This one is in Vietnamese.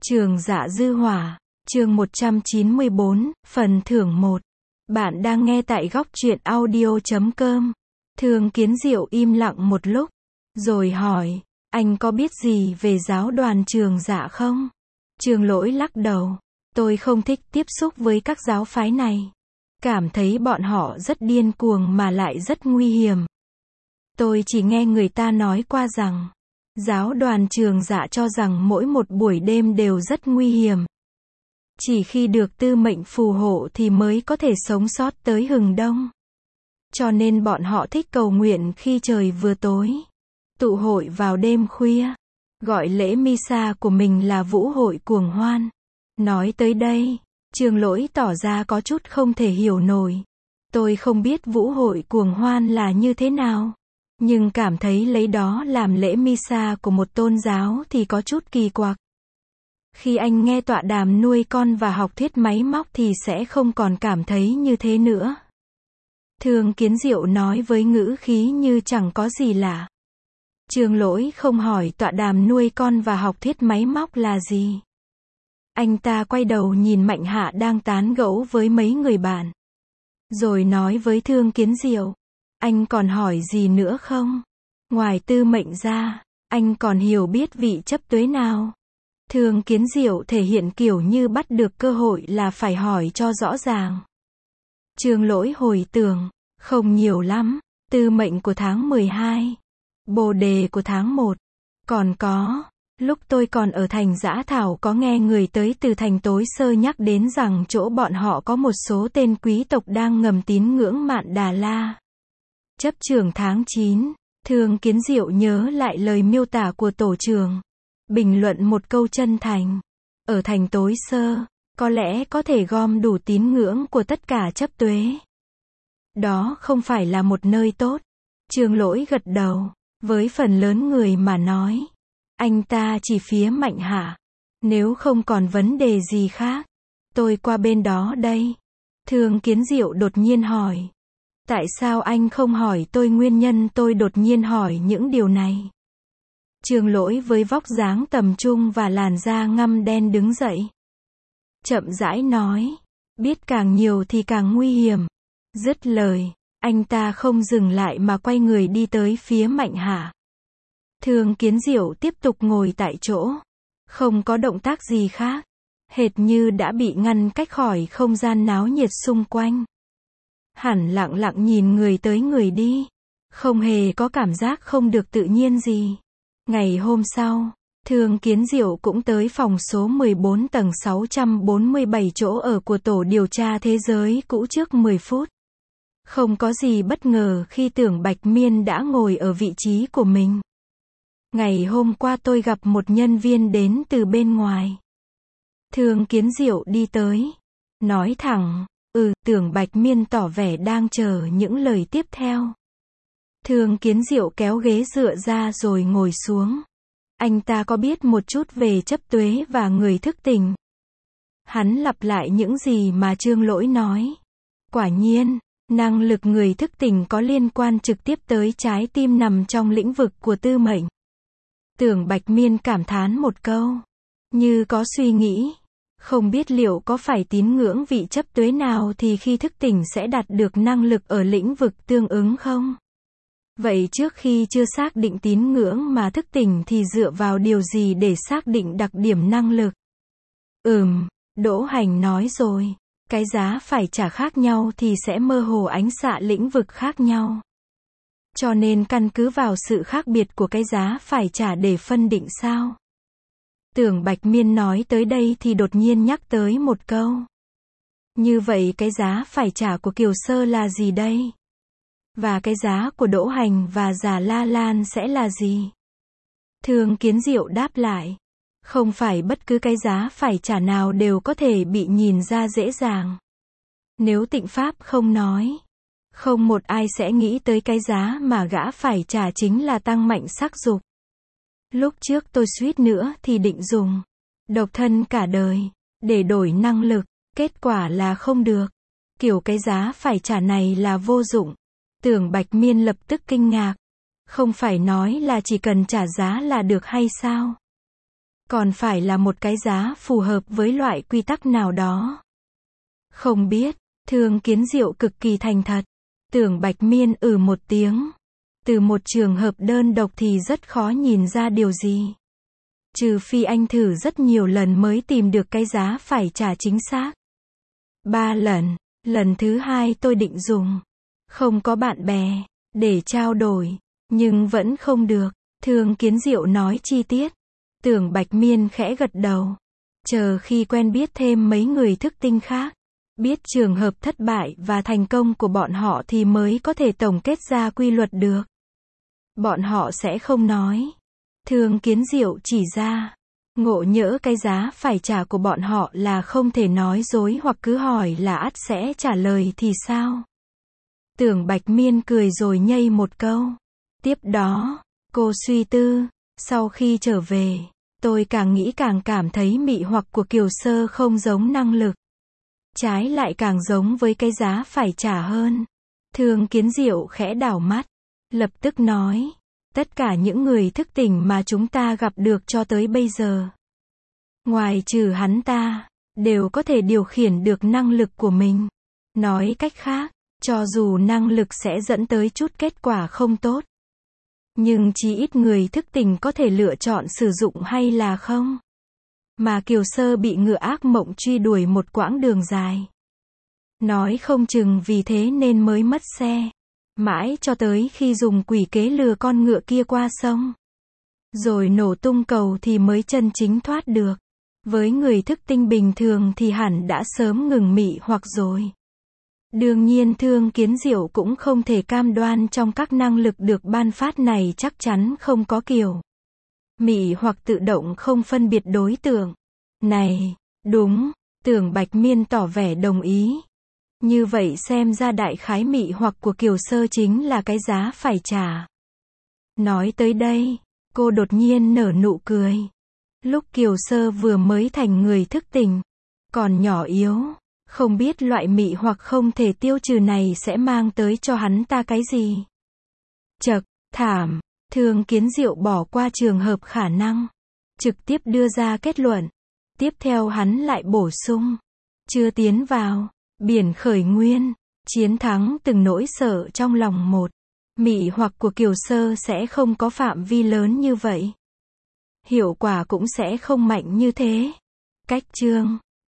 Trường Dạ Dư Hỏa, chương 194, phần thưởng 1. Bạn đang nghe tại góc truyện audio.com. Thương Kiến Diệu im lặng một lúc, rồi hỏi, anh có biết gì về giáo đoàn Trường Dạ không? Trường Lỗi lắc đầu, tôi không thích tiếp xúc với các giáo phái này. Cảm thấy bọn họ rất điên cuồng mà lại rất nguy hiểm. Tôi chỉ nghe người ta nói qua rằng, giáo đoàn Trường Dạ cho rằng mỗi một buổi đêm đều rất nguy hiểm. Chỉ khi được tư mệnh phù hộ thì mới có thể sống sót tới hừng đông. Cho nên bọn họ thích cầu nguyện khi trời vừa tối. Tụ hội vào đêm khuya. Gọi lễ Misa của mình là vũ hội cuồng hoan. Nói tới đây, Trường Lỗi tỏ ra có chút không thể hiểu nổi. Tôi không biết vũ hội cuồng hoan là như thế nào. Nhưng cảm thấy lấy đó làm lễ Misa của một tôn giáo thì có chút kỳ quặc. Khi anh nghe tọa đàm nuôi con và học thuyết máy móc thì sẽ không còn cảm thấy như thế nữa. Thương Kiến Diệu nói với ngữ khí như chẳng có gì lạ. Trường Lỗi không hỏi tọa đàm nuôi con và học thuyết máy móc là gì. Anh ta quay đầu nhìn Mạnh Hạ đang tán gẫu với mấy người bạn. Rồi nói với Thương Kiến Diệu, anh còn hỏi gì nữa không? Ngoài tư mệnh ra, anh còn hiểu biết vị chấp tuế nào? Thương Kiến Diệu thể hiện kiểu như bắt được cơ hội là phải hỏi cho rõ ràng. Trường Lỗi hồi tưởng, không nhiều lắm, tư mệnh của tháng 12, bồ đề của tháng 1, còn có, lúc tôi còn ở thành Dã Thảo có nghe người tới từ thành Tối Sơ nhắc đến rằng chỗ bọn họ có một số tên quý tộc đang ngầm tín ngưỡng Mạn Đà La. Chấp trưởng tháng 9, Thương Kiến Diệu nhớ lại lời miêu tả của tổ trưởng. Bình luận một câu chân thành. Ở thành Tối Sơ, có lẽ có thể gom đủ tín ngưỡng của tất cả chấp tuế. Đó không phải là một nơi tốt. Trường Lỗi gật đầu. Với phần lớn người mà nói. Anh ta chỉ phía Mạnh Hạ. Nếu không còn vấn đề gì khác, tôi qua bên đó đây. Thương Kiến Diệu đột nhiên hỏi. Tại sao anh không hỏi tôi nguyên nhân tôi đột nhiên hỏi những điều này? Trường Lỗi với vóc dáng tầm trung và làn da ngăm đen đứng dậy. Chậm rãi nói, biết càng nhiều thì càng nguy hiểm. Dứt lời, anh ta không dừng lại mà quay người đi tới phía Mạnh Hạ. Thương Kiến Diệu tiếp tục ngồi tại chỗ. Không có động tác gì khác. Hệt như đã bị ngăn cách khỏi không gian náo nhiệt xung quanh. Hẳn lặng lặng nhìn người tới người đi. Không hề có cảm giác không được tự nhiên gì. Ngày hôm sau, Thương Kiến Diệu cũng tới phòng số 14 tầng 647 chỗ ở của tổ điều tra thế giới cũ trước 10 phút. Không có gì bất ngờ khi Tưởng Bạch Miên đã ngồi ở vị trí của mình. Ngày hôm qua tôi gặp một nhân viên đến từ bên ngoài. Thương Kiến Diệu đi tới. Nói thẳng, Tưởng Bạch Miên tỏ vẻ đang chờ những lời tiếp theo. Thương Kiến Diệu kéo ghế dựa ra rồi ngồi xuống. Anh ta có biết một chút về chấp tuế và người thức tỉnh. Hắn lặp lại những gì mà Trường Lỗi nói. Quả nhiên, năng lực người thức tỉnh có liên quan trực tiếp tới trái tim nằm trong lĩnh vực của tư mệnh. Tưởng Bạch Miên cảm thán một câu. Như có suy nghĩ. Không biết liệu có phải tín ngưỡng vị chấp tuế nào thì khi thức tỉnh sẽ đạt được năng lực ở lĩnh vực tương ứng không? Vậy trước khi chưa xác định tín ngưỡng mà thức tỉnh thì dựa vào điều gì để xác định đặc điểm năng lực? Đỗ Hành nói rồi. Cái giá phải trả khác nhau thì sẽ mơ hồ ánh xạ lĩnh vực khác nhau. Cho nên căn cứ vào sự khác biệt của cái giá phải trả để phân định sao? Tưởng Bạch Miên nói tới đây thì đột nhiên nhắc tới một câu. Như vậy cái giá phải trả của Kiều Sơ là gì đây? Và cái giá của Đỗ Hành và Già La Lan sẽ là gì? Thương Kiến Diệu đáp lại. Không phải bất cứ cái giá phải trả nào đều có thể bị nhìn ra dễ dàng. Nếu Tịnh Pháp không nói, không một ai sẽ nghĩ tới cái giá mà gã phải trả chính là tăng mạnh sắc dục. Lúc trước tôi suýt nữa thì định dùng độc thân cả đời để đổi năng lực, kết quả là không được. Kiểu cái giá phải trả này là vô dụng. Tưởng Bạch Miên lập tức kinh ngạc. Không phải nói là chỉ cần trả giá là được hay sao? còn phải là một cái giá phù hợp với loại quy tắc nào đó. Không biết, Thương Kiến Diệu cực kỳ thành thật. Tưởng Bạch Miên một tiếng. Từ một trường hợp đơn độc thì rất khó nhìn ra điều gì. Trừ phi anh thử rất nhiều lần mới tìm được cái giá phải trả chính xác. 3 lần, lần thứ 2 tôi định dùng. Không có bạn bè, để trao đổi, nhưng vẫn không được. Thương Kiến Diệu nói chi tiết. Tưởng Bạch Miên khẽ gật đầu. Chờ khi quen biết thêm mấy người thức tinh khác, biết trường hợp thất bại và thành công của bọn họ thì mới có thể tổng kết ra quy luật được. Bọn họ sẽ không nói. Thương Kiến Diệu chỉ ra, ngộ nhỡ cái giá phải trả của bọn họ là không thể nói dối hoặc cứ hỏi là ắt sẽ trả lời thì sao? Tưởng Bạch Miên cười rồi nhây một câu. Tiếp đó, cô suy tư, sau khi trở về, tôi càng nghĩ càng cảm thấy mị hoặc của Kiều Sơ không giống năng lực. Trái lại càng giống với cái giá phải trả hơn. Thương Kiến Diệu khẽ đảo mắt, lập tức nói, tất cả những người thức tỉnh mà chúng ta gặp được cho tới bây giờ, ngoài trừ hắn ta, đều có thể điều khiển được năng lực của mình. Nói cách khác, cho dù năng lực sẽ dẫn tới chút kết quả không tốt, nhưng chí ít người thức tỉnh có thể lựa chọn sử dụng hay là không. Mà Kiều Sơ bị ngựa ác mộng truy đuổi một quãng đường dài. Nói không chừng vì thế nên mới mất xe. Mãi cho tới khi dùng quỷ kế lừa con ngựa kia qua sông. Rồi nổ tung cầu thì mới chân chính thoát được. Với người thức tinh bình thường thì hẳn đã sớm ngừng mị hoặc rồi. Đương nhiên Thương Kiến Diệu cũng không thể cam đoan trong các năng lực được ban phát này chắc chắn không có kiểu mị hoặc tự động không phân biệt đối tượng. Này, đúng, Tưởng Bạch Miên tỏ vẻ đồng ý. Như vậy xem ra đại khái mị hoặc của Kiều Sơ chính là cái giá phải trả. Nói tới đây, cô đột nhiên nở nụ cười. Lúc Kiều Sơ vừa mới thành người thức tỉnh, còn nhỏ yếu, không biết loại mị hoặc không thể tiêu trừ này sẽ mang tới cho hắn ta cái gì. Chậc, thảm, Thương Kiến Diệu bỏ qua trường hợp khả năng, trực tiếp đưa ra kết luận. Tiếp theo hắn lại bổ sung, chưa tiến vào biển khởi nguyên, chiến thắng từng nỗi sợ trong lòng một mị hoặc của Kiều Sơ sẽ không có phạm vi lớn như vậy. Hiệu quả cũng sẽ không mạnh như thế. Cách chương